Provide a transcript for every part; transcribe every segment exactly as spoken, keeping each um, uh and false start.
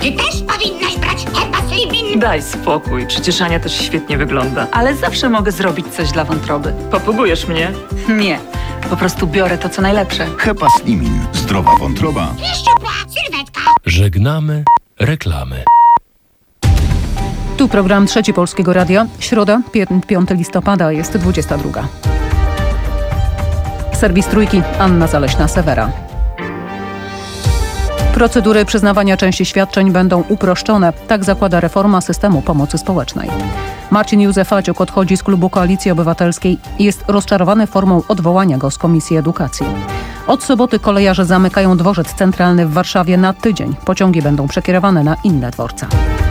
Ty też powinnaś brać Herbaslibin. Daj spokój, przecież Ania też świetnie wygląda. Ale zawsze mogę zrobić coś dla wątroby. Popugujesz mnie? Nie, po prostu biorę to, co najlepsze. Herbaslimin. Zdrowa wątroba. Szczupła sylwetka. Żegnamy reklamy. Tu program Trzeci Polskiego Radia. Środa, piątego listopada, jest dwudziesta druga. Serwis Trójki, Anna Zaleśna-Sewera. Procedury przyznawania części świadczeń będą uproszczone. Tak zakłada reforma systemu pomocy społecznej. Marcin Józefaciuk odchodzi z klubu Koalicji Obywatelskiej i jest rozczarowany formą odwołania go z Komisji Edukacji. Od soboty kolejarze zamykają dworzec centralny w Warszawie na tydzień. Pociągi będą przekierowane na inne dworce.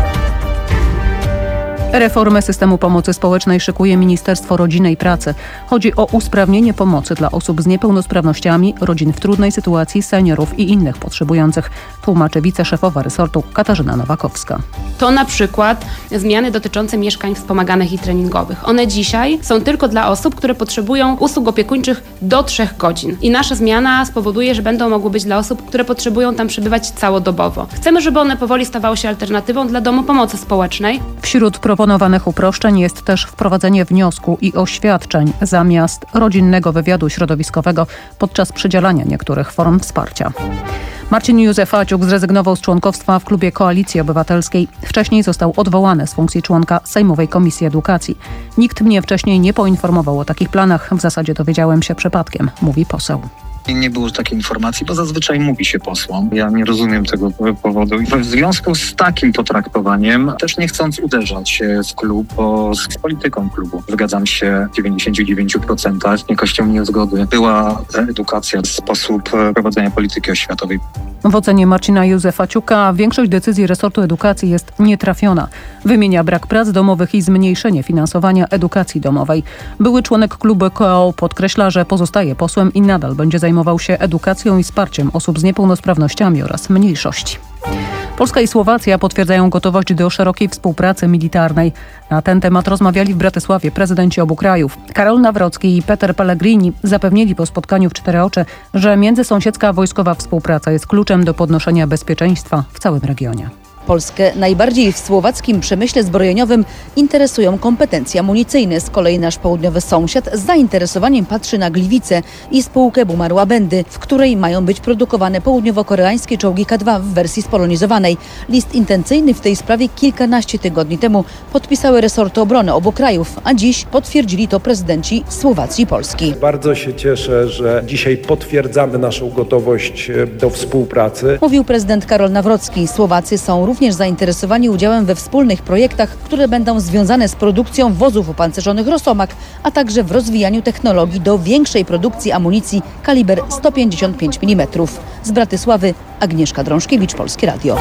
Reformę systemu pomocy społecznej szykuje Ministerstwo Rodziny i Pracy. Chodzi o usprawnienie pomocy dla osób z niepełnosprawnościami, rodzin w trudnej sytuacji, seniorów i innych potrzebujących, tłumaczy wiceszefowa resortu Katarzyna Nowakowska. To na przykład zmiany dotyczące mieszkań wspomaganych i treningowych. One dzisiaj są tylko dla osób, które potrzebują usług opiekuńczych do trzech godzin. I nasza zmiana spowoduje, że będą mogły być dla osób, które potrzebują tam przebywać całodobowo. Chcemy, żeby one powoli stawały się alternatywą dla domu pomocy społecznej. Wśród proponowanych uproszczeń jest też wprowadzenie wniosku i oświadczeń zamiast rodzinnego wywiadu środowiskowego podczas przydzielania niektórych form wsparcia. Marcin Józefaciuk zrezygnował z członkostwa w klubie Koalicji Obywatelskiej. Wcześniej został odwołany z funkcji członka Sejmowej Komisji Edukacji. Nikt mnie wcześniej nie poinformował o takich planach. W zasadzie dowiedziałem się przypadkiem, mówi poseł. Nie było takiej informacji, bo zazwyczaj mówi się posłom. Ja nie rozumiem tego powodu. W związku z takim potraktowaniem, też nie chcąc uderzać się w klub, bo z polityką klubu zgadzam się w dziewięćdziesięciu dziewięciu procentach. Z jakością niezgody była edukacja, sposób prowadzenia polityki oświatowej. W ocenie Marcina Józefaciuka większość decyzji resortu edukacji jest nietrafiona. Wymienia brak prac domowych i zmniejszenie finansowania edukacji domowej. Były członek klubu K O podkreśla, że pozostaje posłem i nadal będzie zajmował się edukacją i wsparciem osób z niepełnosprawnościami oraz mniejszości. Polska i Słowacja potwierdzają gotowość do szerokiej współpracy militarnej. Na ten temat rozmawiali w Bratysławie prezydenci obu krajów. Karol Nawrocki i Peter Pellegrini zapewnili po spotkaniu w cztery oczy, że międzysąsiedzka wojskowa współpraca jest kluczem do podnoszenia bezpieczeństwa w całym regionie. Polskę najbardziej w słowackim przemyśle zbrojeniowym interesują kompetencje amunicyjne. Z kolei nasz południowy sąsiad z zainteresowaniem patrzy na Gliwice i spółkę Bumar-Łabędy, w której mają być produkowane południowo-koreańskie czołgi K dwa w wersji spolonizowanej. List intencyjny w tej sprawie kilkanaście tygodni temu podpisały resorty obrony obu krajów, a dziś potwierdzili to prezydenci Słowacji i Polski. Bardzo się cieszę, że dzisiaj potwierdzamy naszą gotowość do współpracy. Mówił prezydent Karol Nawrocki. Słowacy są również zainteresowani udziałem we wspólnych projektach, które będą związane z produkcją wozów opancerzonych Rosomak, a także w rozwijaniu technologii do większej produkcji amunicji kaliber sto pięćdziesiąt pięć milimetrów. Z Bratysławy Agnieszka Drążkiewicz, Polskie Radio.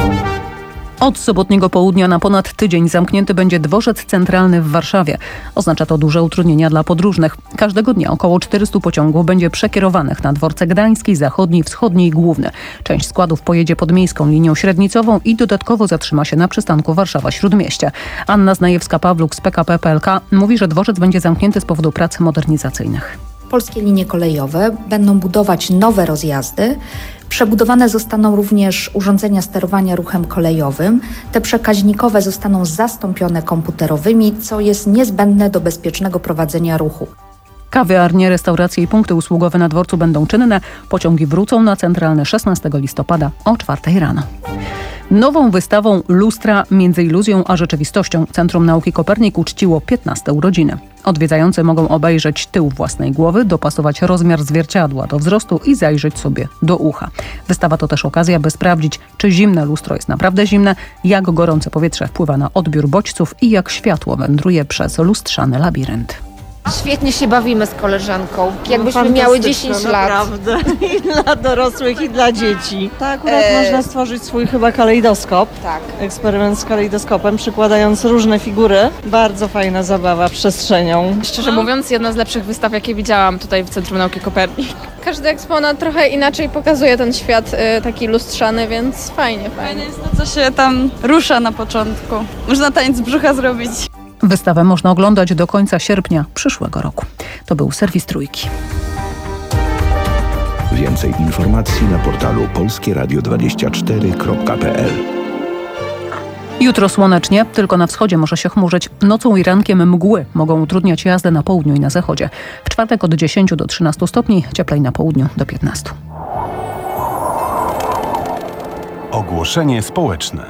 Od sobotniego południa na ponad tydzień zamknięty będzie dworzec centralny w Warszawie. Oznacza to duże utrudnienia dla podróżnych. Każdego dnia około czterystu pociągów będzie przekierowanych na dworce gdański, zachodni, wschodni i główny. Część składów pojedzie pod miejską linią średnicową i dodatkowo zatrzyma się na przystanku Warszawa-Śródmieście. Anna Znajewska-Pawluk z P K P P L K mówi, że dworzec będzie zamknięty z powodu prac modernizacyjnych. Polskie linie kolejowe będą budować nowe rozjazdy. Przebudowane zostaną również urządzenia sterowania ruchem kolejowym. Te przekaźnikowe zostaną zastąpione komputerowymi, co jest niezbędne do bezpiecznego prowadzenia ruchu. Kawiarnie, restauracje i punkty usługowe na dworcu będą czynne. Pociągi wrócą na centralny szesnastego listopada o czwartej rano. Nową wystawą Lustra między iluzją a rzeczywistością Centrum Nauki Kopernik uczciło piętnaste urodziny. Odwiedzający mogą obejrzeć tył własnej głowy, dopasować rozmiar zwierciadła do wzrostu i zajrzeć sobie do ucha. Wystawa to też okazja, by sprawdzić, czy zimne lustro jest naprawdę zimne, jak gorące powietrze wpływa na odbiór bodźców i jak światło wędruje przez lustrzany labirynt. Świetnie się bawimy z koleżanką, jakbyśmy no, miały dziesięć lat. Naprawdę. I dla dorosłych, i dla dzieci. Tak, akurat e... można stworzyć swój chyba kalejdoskop. Tak. Eksperyment z kalejdoskopem, przykładając różne figury. Bardzo fajna zabawa przestrzenią. Szczerze mówiąc, jedna z lepszych wystaw, jakie widziałam tutaj w Centrum Nauki Kopernik. Każdy eksponat trochę inaczej pokazuje ten świat y, taki lustrzany, więc fajnie, fajnie. Fajnie jest to, co się tam rusza na początku. Można taniec brzucha zrobić. Wystawę można oglądać do końca sierpnia przyszłego roku. To był serwis Trójki. Więcej informacji na portalu polskieradio dwadzieścia cztery kropka p l. Jutro słonecznie, tylko na wschodzie może się chmurzyć. Nocą i rankiem mgły mogą utrudniać jazdę na południu i na zachodzie. W czwartek od dziesięciu do trzynastu stopni, cieplej na południu do piętnastu. Ogłoszenie społeczne.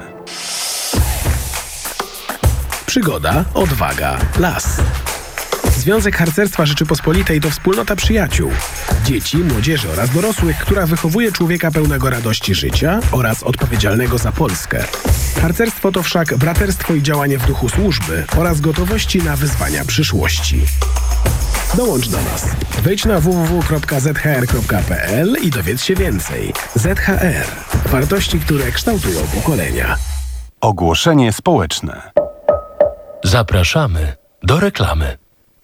Przygoda, odwaga, las. Związek Harcerstwa Rzeczypospolitej to wspólnota przyjaciół, dzieci, młodzieży oraz dorosłych, która wychowuje człowieka pełnego radości życia oraz odpowiedzialnego za Polskę. Harcerstwo to wszak braterstwo i działanie w duchu służby oraz gotowości na wyzwania przyszłości. Dołącz do nas. Wejdź na w w w kropka z h r kropka p l i dowiedz się więcej. Z H R. Wartości, które kształtują pokolenia. Ogłoszenie społeczne. Zapraszamy do reklamy.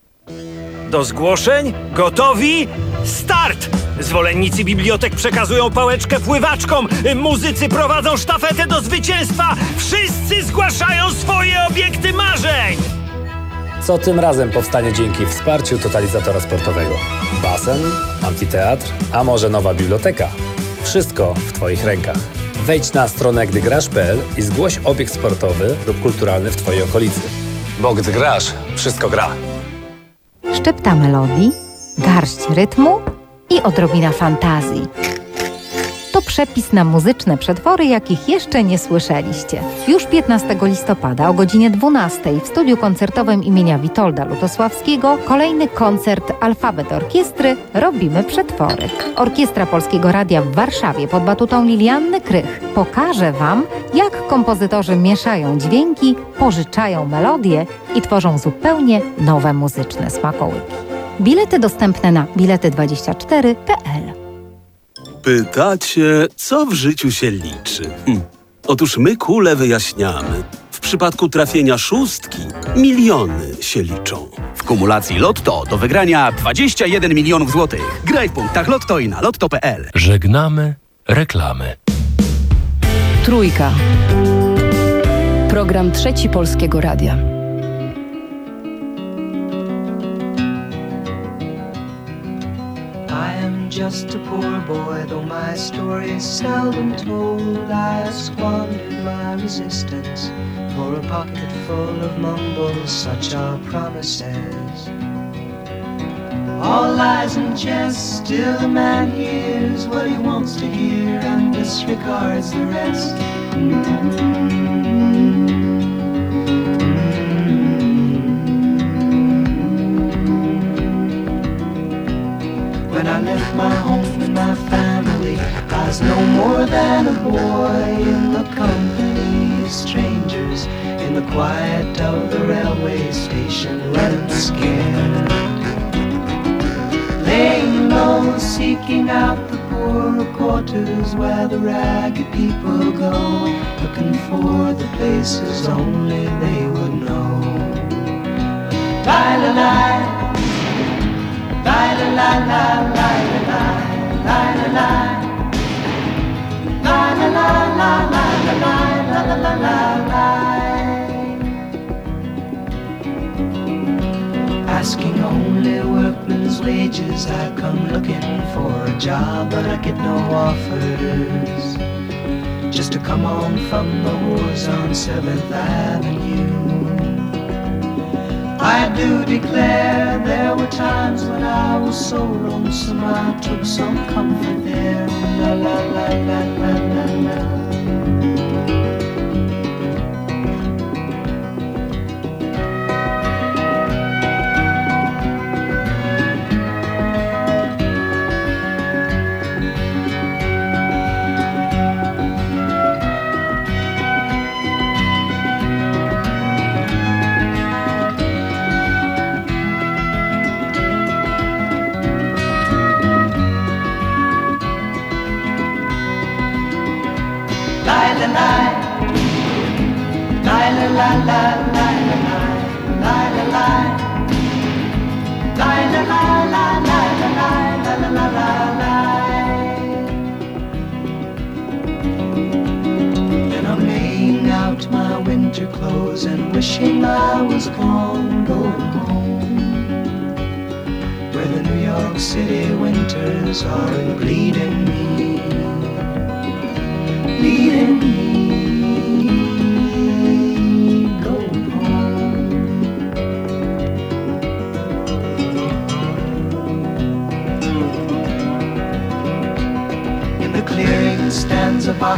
Do zgłoszeń? Gotowi? Start! Zwolennicy bibliotek przekazują pałeczkę pływaczkom, muzycy prowadzą sztafetę do zwycięstwa, wszyscy zgłaszają swoje obiekty marzeń! Co tym razem powstanie dzięki wsparciu totalizatora sportowego? Basen, amfiteatr, a może nowa biblioteka? Wszystko w Twoich rękach. Wejdź na stronę gdygrasz kropka p l i zgłoś obiekt sportowy lub kulturalny w Twojej okolicy. Bo gdy grasz, wszystko gra. Szczypta melodii, garść rytmu i odrobina fantazji. To przepis na muzyczne przetwory, jakich jeszcze nie słyszeliście. Już piętnastego listopada o godzinie dwunastej w studiu koncertowym imienia Witolda Lutosławskiego kolejny koncert Alfabet Orkiestry Robimy Przetwory. Orkiestra Polskiego Radia w Warszawie pod batutą Lilianny Krych pokaże Wam, jak kompozytorzy mieszają dźwięki, pożyczają melodie i tworzą zupełnie nowe muzyczne smakołyki. Bilety dostępne na bilety dwadzieścia cztery kropka p l. Pytacie, co w życiu się liczy? Hm. Otóż my kule wyjaśniamy. W przypadku trafienia szóstki miliony się liczą. W kumulacji Lotto do wygrania dwadzieścia jeden milionów złotych. Graj w punktach Lotto i na lotto kropka p l. Żegnamy reklamy. Trójka. Program Trzeci Polskiego Radia. Just a poor boy, though my story is seldom told. I have squandered my resistance for a pocket full of mumbles, such are promises. All lies and jest, still a man hears what he wants to hear and disregards the rest. When I left my home and my family, I was no more than a boy in the company of strangers, in the quiet of the railway station, running scared. Laying low, seeking out the poorer quarters where the ragged people go, looking for the places only they would know. Lie-la-lie, la la la la la la la la la la la la la la la la la. Asking only workmen's wages, I come looking for a job, but I get no offers. Just to come on from the wars on Seventh Avenue. I do declare there were times when I was so lonesome I took some comfort there. La la la la la la la. And wishing I was gone, going home, where the New York City winters are bleeding me, bleeding me.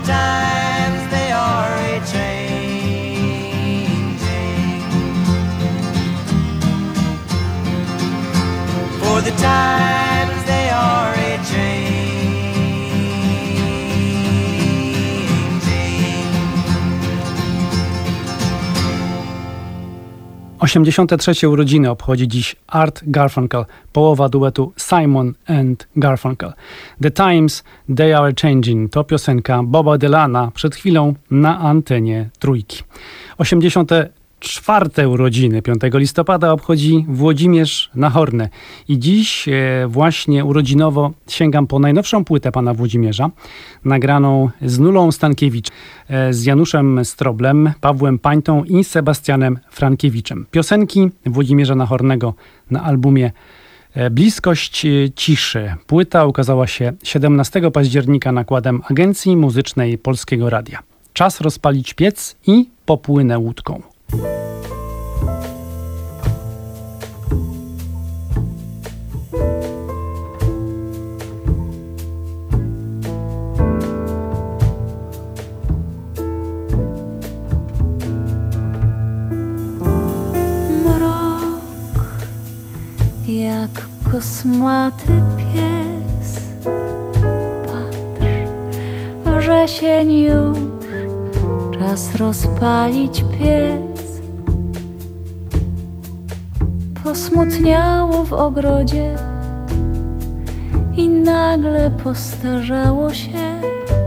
times they are a-changing. For the times they are a-changing. osiemdziesiąte trzecie urodziny obchodzi dziś Art Garfunkel, połowa duetu Simon and Garfunkel. The Times They Are Changing to piosenka Boba Dylana przed chwilą na antenie Trójki. osiemdziesiąte czwarte urodziny piątego listopada obchodzi Włodzimierz Nahorny i dziś e, właśnie urodzinowo sięgam po najnowszą płytę pana Włodzimierza, nagraną z Nulą Stankiewicz, e, z Januszem Stroblem, Pawłem Pańtą i Sebastianem Frankiewiczem. Piosenki Włodzimierza Nahornego na albumie e, Bliskość ciszy. Płyta ukazała się siedemnastego października nakładem Agencji Muzycznej Polskiego Radia. Czas rozpalić piec i popłynę łódką. Mrok jak kosmaty pies, patrz, wrzesień już, czas rozpalić piec. Posmutniało w ogrodzie i nagle postarzało się.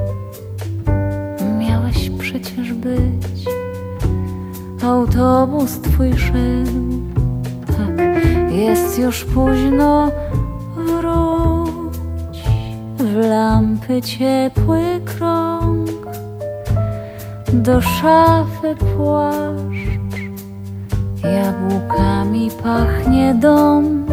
Miałeś przecież być, autobus twój szedł. Tak, jest już późno, wróć w lampy ciepły krąg, do szafy płaszcz. Jabłkami pachnie dom,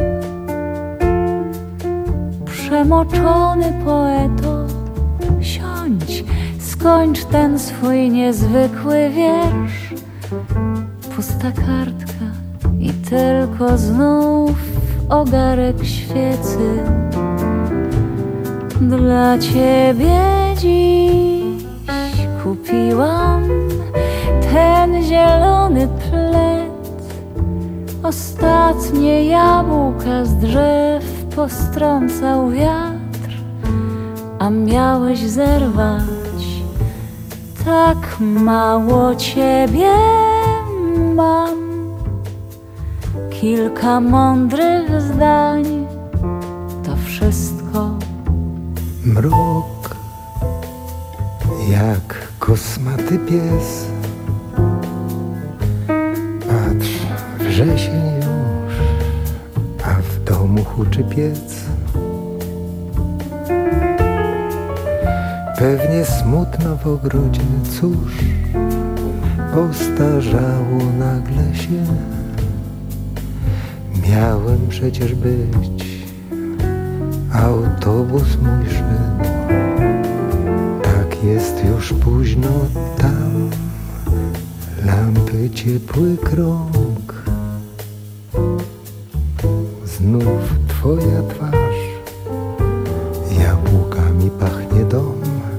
przemoczony poeto. Siądź, skończ ten swój niezwykły wiersz. Pusta kartka i tylko znów ogarek świecy. Dla ciebie dziś kupiłam ten zielony pled. Ostatnie jabłka z drzew postrącał wiatr, a miałeś zerwać. Tak mało ciebie mam, kilka mądrych zdań, to wszystko. Mrok jak kosmaty pies, patrz, wrzesień już, a w domu huczy piec. Pewnie smutno w ogrodzie, cóż, postarzało nagle się. Miałem przecież być, autobus mój szedł. Tak jest już późno tam, lampy ciepły krąg. Znów twoja twarz, jabłkami pachnie dom.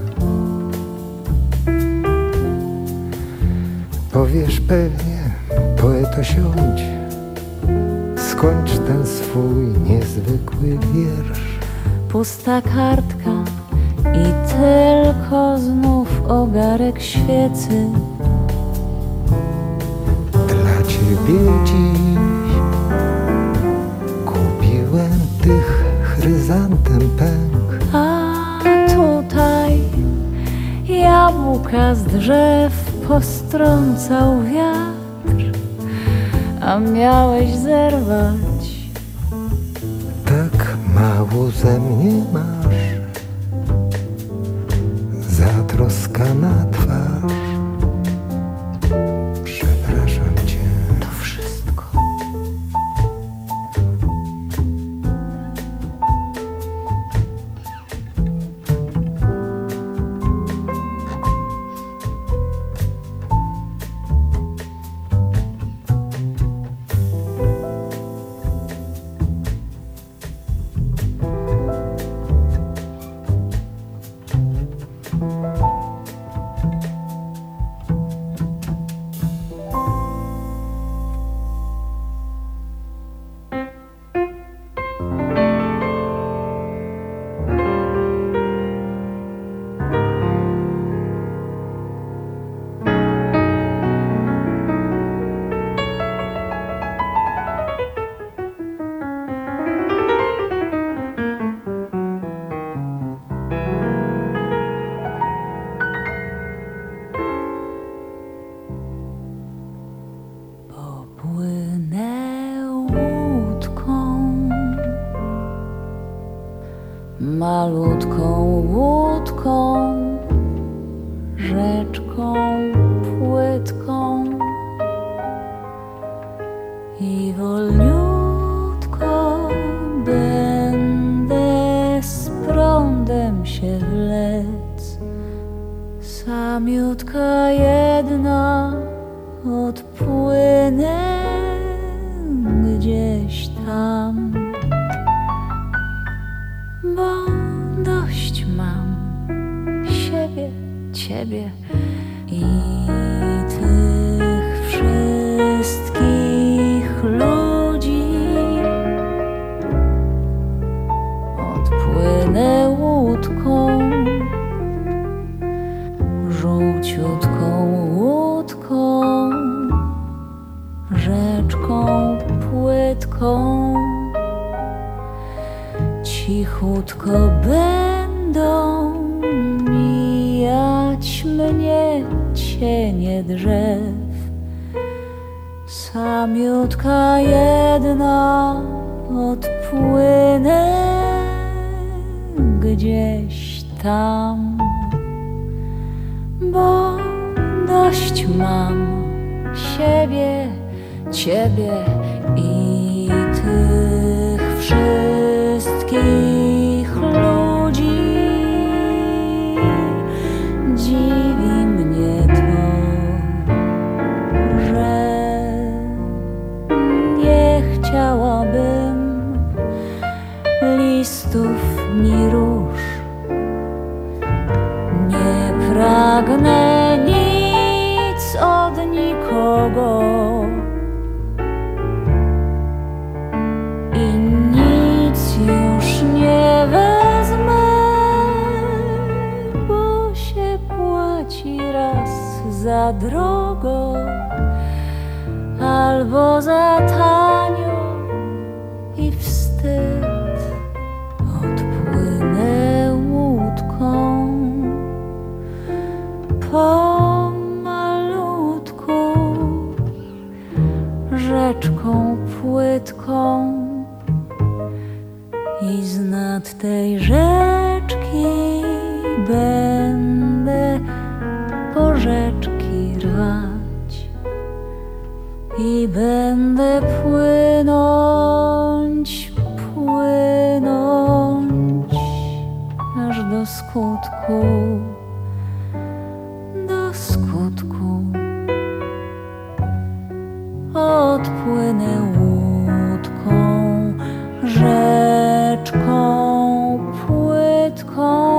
Powiesz pewnie, poeto, siądź, skończ ten swój niezwykły wiersz. Pusta kartka i tylko znów ogarek świecy. Dla ciebie dziś kupiłem tych chryzantem pęk. A tutaj jabłka z drzew postrącał wiatr, a miałeś zerwać. Tak mało ze mnie masz, zatroskana twarz. Przepraszam cię. To wszystko. rzeczką płytką i wolniutko będę z prądem się wlec. Samiutka jedna odpłynę gdzieś tam, bo dość mam siebie, ciebie i tych wszystkich ludzi. Odpłynę łódką, żółciutką łódką, rzeczką płytką. Cichutko będą mijać mnie cienie drzew. Samiutka jedna odpłynę gdzieś tam, bo dość mam siebie, ciebie i tych wszystkich ludzi. Dziwi mnie to, że nie chciałabym listów ni róż. Nie pragnę nic od nikogo i nic już nie wezmę, bo się płaci raz za drogo albo za tanio i wstyd. Odpłynę łódką pomalutku, rzeczką płytką i z nad tej rzeczki będę porzeczki rwać i będę płynąć, płynąć aż do skutku. Odpłynę łódką, rzeczką płytką.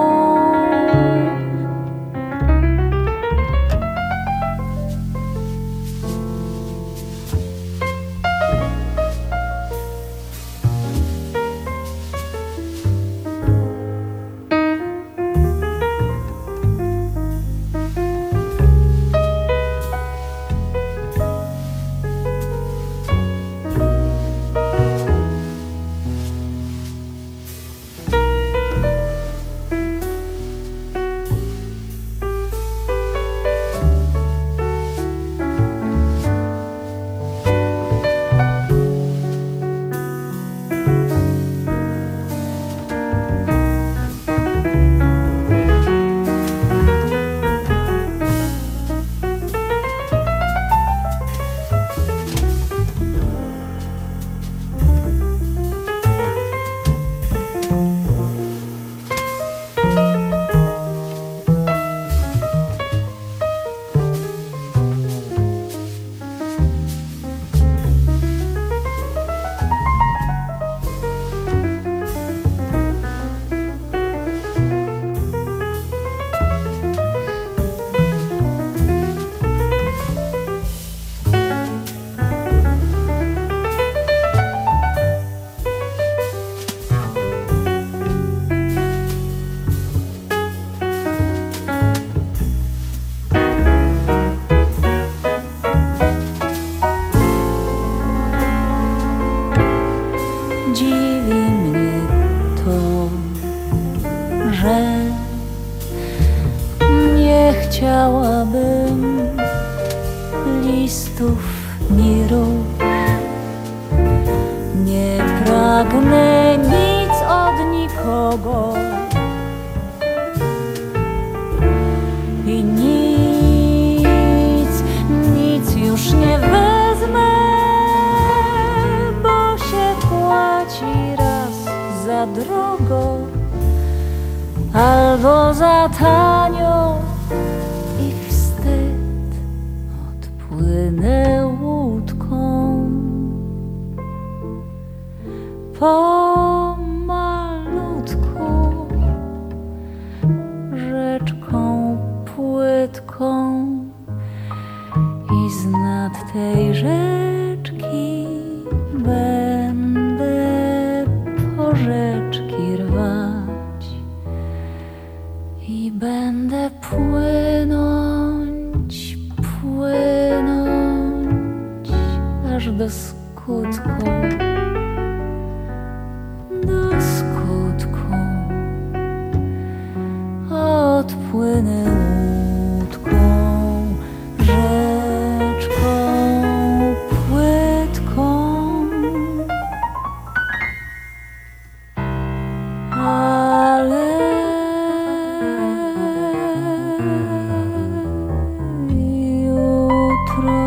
chciałabym listów ni róż. Nie pragnę nic od nikogo i nic za tanio i wstyd. Odpłynę łódką pomalutku, rzeczką płytką i z nad tej rzeczki będę porzeczki rwać i będę płynąć, płynąć aż do skutku, do skutku. Odpłynę łódką, rzeczką płytką, ale jutro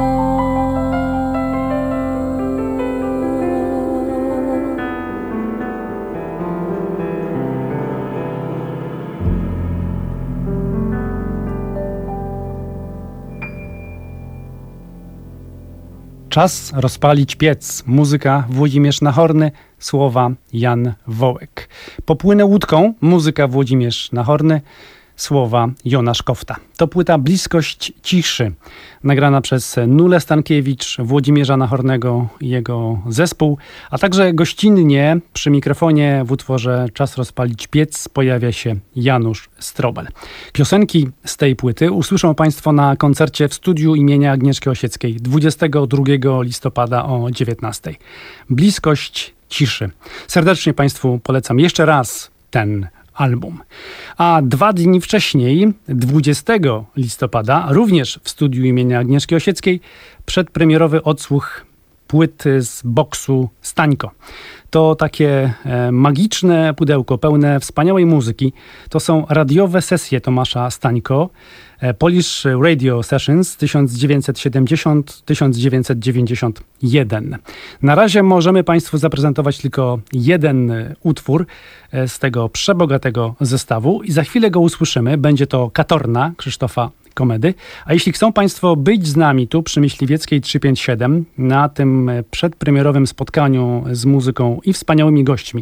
Czas rozpalić piec. Muzyka Włodzimierz Nachorny, słowa Jan Wołek. Popłynę łódką. Muzyka Włodzimierz Nachorny, słowa Jonasz Kofta. To płyta Bliskość ciszy, nagrana przez Nulę Stankiewicz, Włodzimierza Nachornego i jego zespół, a także gościnnie przy mikrofonie w utworze Czas rozpalić piec pojawia się Janusz Strobel. Piosenki z tej płyty usłyszą Państwo na koncercie w studiu imienia Agnieszki Osieckiej dwudziestego drugiego listopada o dziewiętnastej. Bliskość ciszy. Serdecznie Państwu polecam jeszcze raz ten album. A dwa dni wcześniej, dwudziestego listopada, również w studiu imienia Agnieszki Osieckiej, przedpremierowy odsłuch płyty z boksu Stańko. To takie e, magiczne pudełko pełne wspaniałej muzyki. To są radiowe sesje Tomasza Stańko, e, Polish Radio Sessions tysiąc dziewięćset siedemdziesiąt do tysiąc dziewięćset dziewięćdziesiąt jeden. Na razie możemy Państwu zaprezentować tylko jeden utwór e, z tego przebogatego zestawu i za chwilę go usłyszymy. Będzie to Katorna Krzysztofa Komedy. A jeśli chcą Państwo być z nami tu przy Myśliwieckiej trzysta pięćdziesiąt siedem na tym przedpremierowym spotkaniu z muzyką i wspaniałymi gośćmi,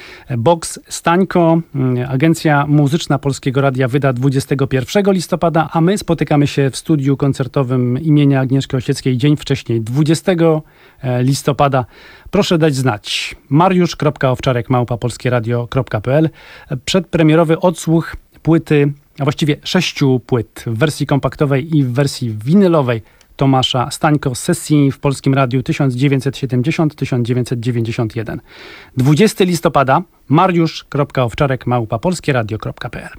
Box Stańko, agencja muzyczna Polskiego Radia wyda dwudziestego pierwszego listopada, a my spotykamy się w studiu koncertowym imienia Agnieszki Osieckiej dzień wcześniej, dwudziestego listopada. Proszę dać znać. mariusz kropka owczarek małpa polskieradio kropka p l. Przedpremierowy odsłuch płyty, a właściwie sześciu płyt w wersji kompaktowej i w wersji winylowej Tomasza Stańko z sesji w Polskim Radiu tysiąc dziewięćset siedemdziesiąt do tysiąc dziewięćset dziewięćdziesiąt jeden. dwudziestego listopada mariusz kropka owczarek małpa polskieradio kropka p l.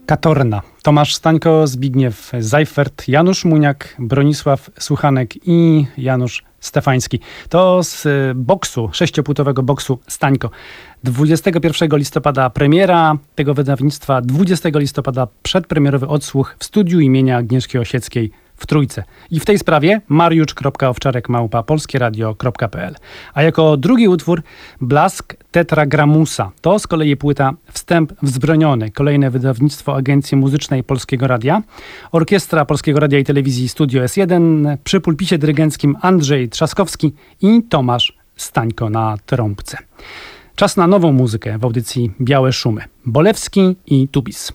Katorna. Tomasz Stańko, Zbigniew Zajfert, Janusz Muniak, Bronisław Suchanek i Janusz Stefański. To z boksu, sześciopłytowego boksu Stańko. dwudziestego pierwszego listopada premiera tego wydawnictwa, dwudziestego listopada przedpremierowy odsłuch w studiu imienia Agnieszki Osieckiej w Trójce. I w tej sprawie mariusz kropka owczarek małpa polskieradio kropka pe el. A jako drugi utwór Blask Tetragramusa. To z kolei płyta Wstęp Wzbroniony, kolejne wydawnictwo Agencji Muzycznej Polskiego Radia. Orkiestra Polskiego Radia i Telewizji Studio es jeden, przy pulpicie dyrygenckim Andrzej Trzaskowski i Tomasz Stańko na trąbce. Czas na nową muzykę w audycji Białe Szumy. Bolewski i Tubis.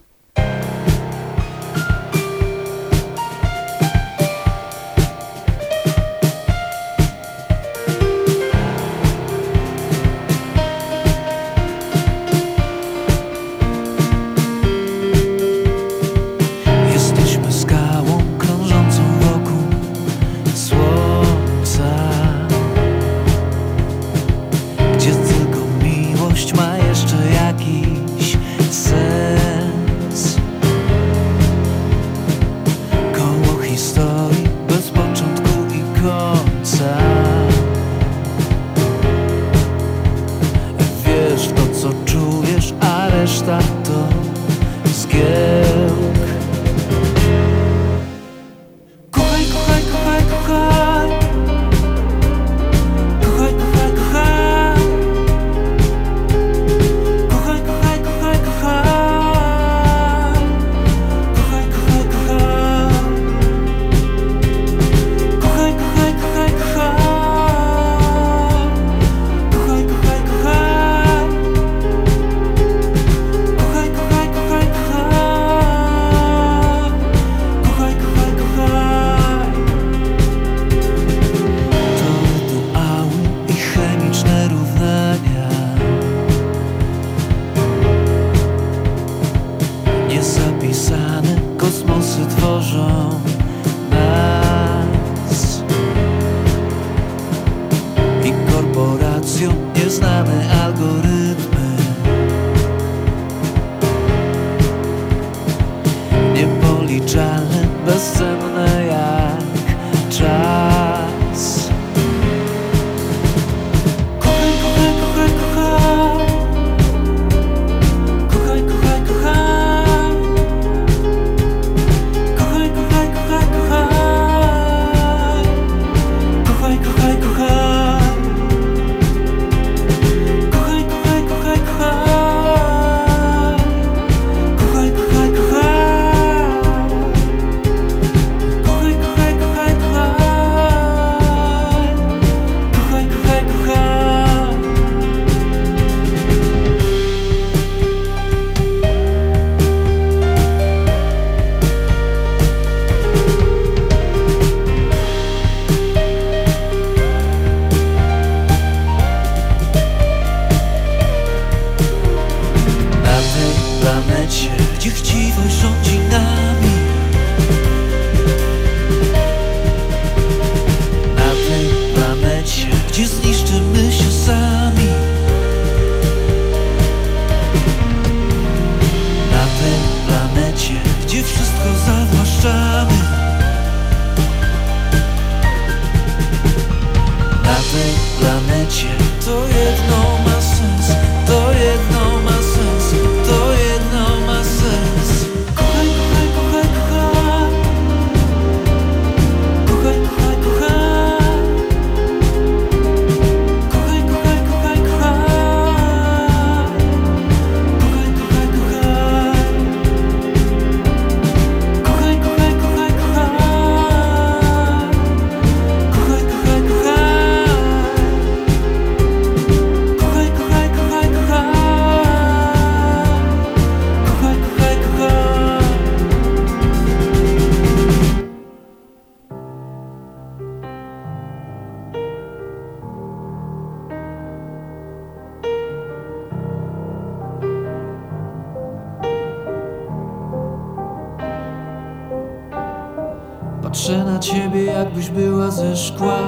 Patrzę na ciebie, jakbyś była ze szkła.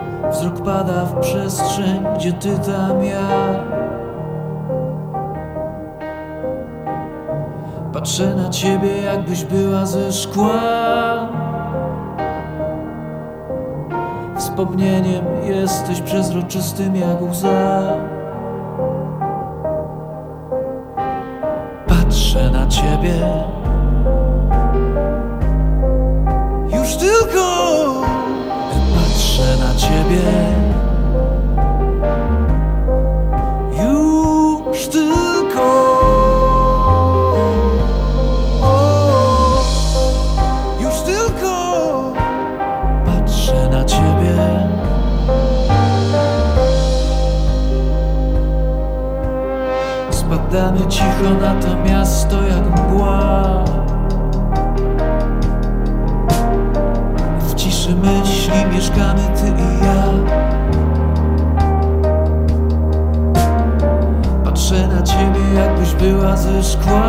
Wzrok pada w przestrzeń, gdzie ty tam ja. Patrzę na ciebie, jakbyś była ze szkła. Wspomnieniem jesteś przezroczystym jak łza. Patrzę na ciebie, już tylko patrzę na ciebie, już tylko o, już tylko patrzę na ciebie. Spadamy cicho na to miasto jak mgła. W ciszy myśli mieszkamy ty i ja. Patrzę na ciebie, jakbyś była ze szkła.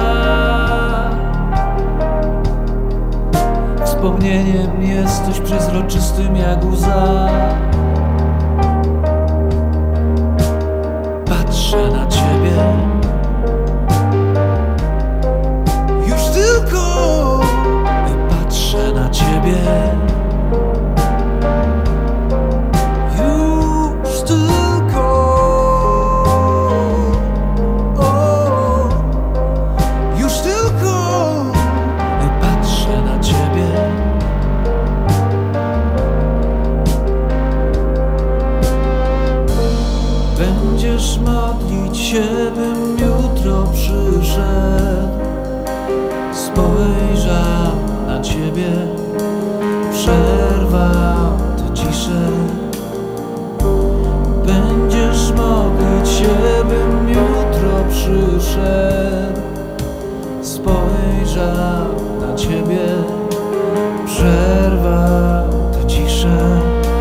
Wspomnieniem jesteś przezroczystym jak łza. Patrzę na ciebie, już tylko patrzę na ciebie, już tylko o, już tylko patrzę na ciebie. Będziesz modlić się, bym jutro przyszedł. Spojrzał na ciebie, przerwał tę ciszę. Będziesz modlić się, bym jutro przyszedł. Spojrzał na ciebie, przerwał tę ciszę.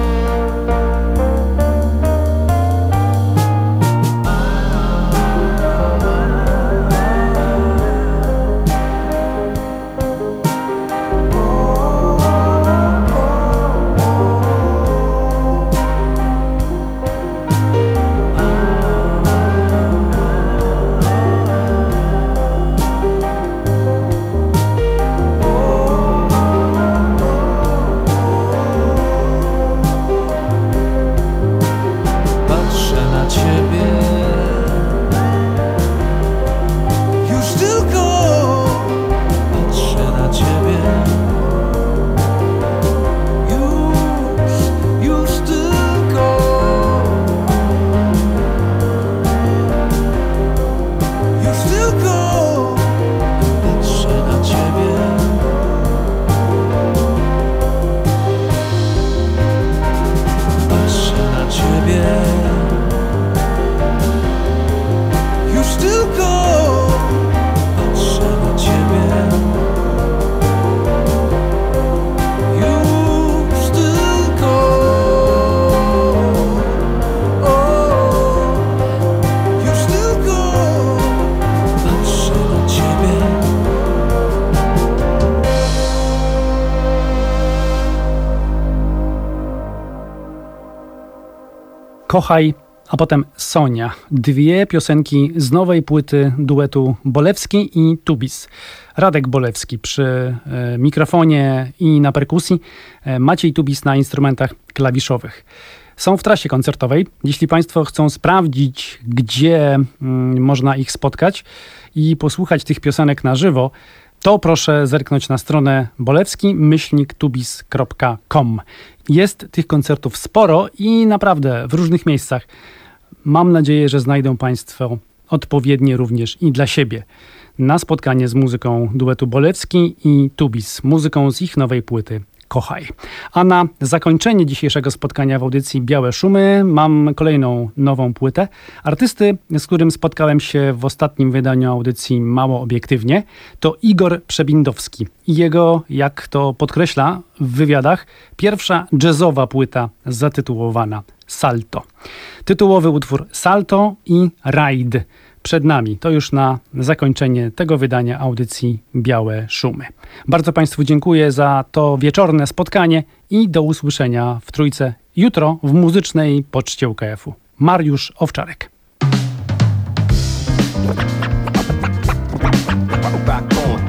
Kochaj, a potem Sonia. Dwie piosenki z nowej płyty duetu Bolewski i Tubis. Radek Bolewski przy e, mikrofonie i na perkusji, e, Maciej Tubis na instrumentach klawiszowych. Są w trasie koncertowej. Jeśli Państwo chcą sprawdzić, gdzie mm, można ich spotkać i posłuchać tych piosenek na żywo, to proszę zerknąć na stronę bolewski myślnik tubis kropka com. Jest tych koncertów sporo i naprawdę w różnych miejscach. Mam nadzieję, że znajdą Państwo odpowiednie również i dla siebie na spotkanie z muzyką duetu Bolewski i Tubis, muzyką z ich nowej płyty Kochaj. A na zakończenie dzisiejszego spotkania w audycji Białe Szumy mam kolejną nową płytę artysty, z którym spotkałem się w ostatnim wydaniu audycji Mało Obiektywnie. To Igor Przebindowski i jego, jak to podkreśla w wywiadach, pierwsza jazzowa płyta zatytułowana Salto. Tytułowy utwór Salto i Ride przed nami. To już na zakończenie tego wydania audycji Białe Szumy. Bardzo Państwu dziękuję za to wieczorne spotkanie i do usłyszenia w Trójce jutro w muzycznej poczcie U K F-u. Mariusz Owczarek. Back on.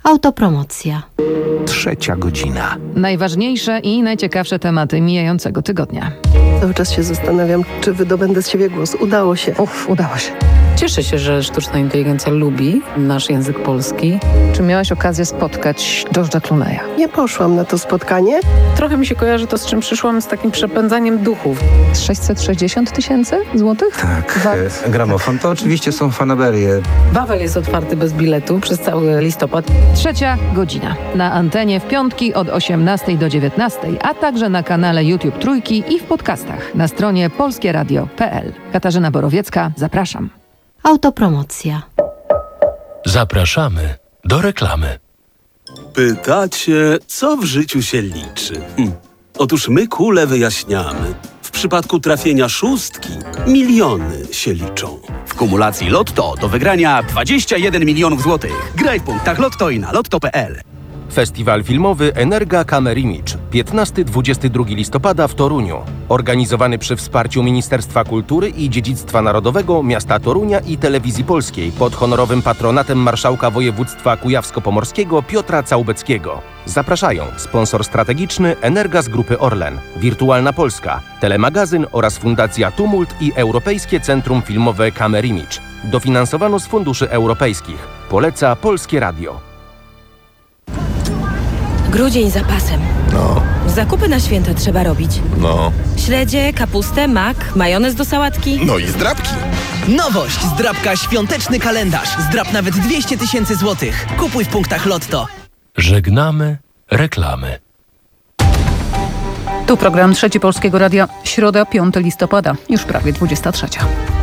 Autopromocja. Trzecia godzina. Najważniejsze i najciekawsze tematy mijającego tygodnia. Cały czas się zastanawiam, czy wydobędę z siebie głos. Udało się. Uff, udało się. Cieszę się, że sztuczna inteligencja lubi nasz język polski. Czy miałaś okazję spotkać George'a Clooney'a? Nie poszłam na to spotkanie. Trochę mi się kojarzy to, z czym przyszłam, z takim przepędzaniem duchów. sześćset sześćdziesiąt tysięcy złotych? Tak, e, gramofon to oczywiście są fanaberie. Wawel jest otwarty bez biletu przez cały listopad. Trzecia godzina. Na antenie w piątki od osiemnastej do dziewiętnastej, a także na kanale YouTube Trójki i w podcastach na stronie polskieradio kropka p l. Katarzyna Borowiecka, zapraszam. Autopromocja. Zapraszamy do reklamy. Pytacie, co w życiu się liczy? Hm. Otóż my kule wyjaśniamy. W przypadku trafienia szóstki miliony się liczą. W kumulacji Lotto do wygrania dwadzieścia jeden milionów złotych. Graj w punktach Lotto i na lotto kropka p l. Festiwal filmowy Energa Kamerimicz. piętnastego do dwudziestego drugiego listopada w Toruniu. Organizowany przy wsparciu Ministerstwa Kultury i Dziedzictwa Narodowego, Miasta Torunia i Telewizji Polskiej pod honorowym patronatem marszałka województwa kujawsko-pomorskiego Piotra Całbeckiego. Zapraszają sponsor strategiczny Energa z Grupy Orlen, Wirtualna Polska, Telemagazyn oraz Fundacja Tumult i Europejskie Centrum Filmowe Kamerimicz. Dofinansowano z funduszy europejskich. Poleca Polskie Radio. Grudzień za pasem. No, Zakupy na święta trzeba robić. no. Śledzie, kapustę, mak, majonez do sałatki. No i zdrabki. Nowość! Zdrabka świąteczny kalendarz. Zdrab nawet dwieście tysięcy złotych. Kupuj w punktach Lotto. Żegnamy reklamy. Tu program Trzeci Polskiego Radia, środa, piątego listopada, już prawie dwudziesta trzecia.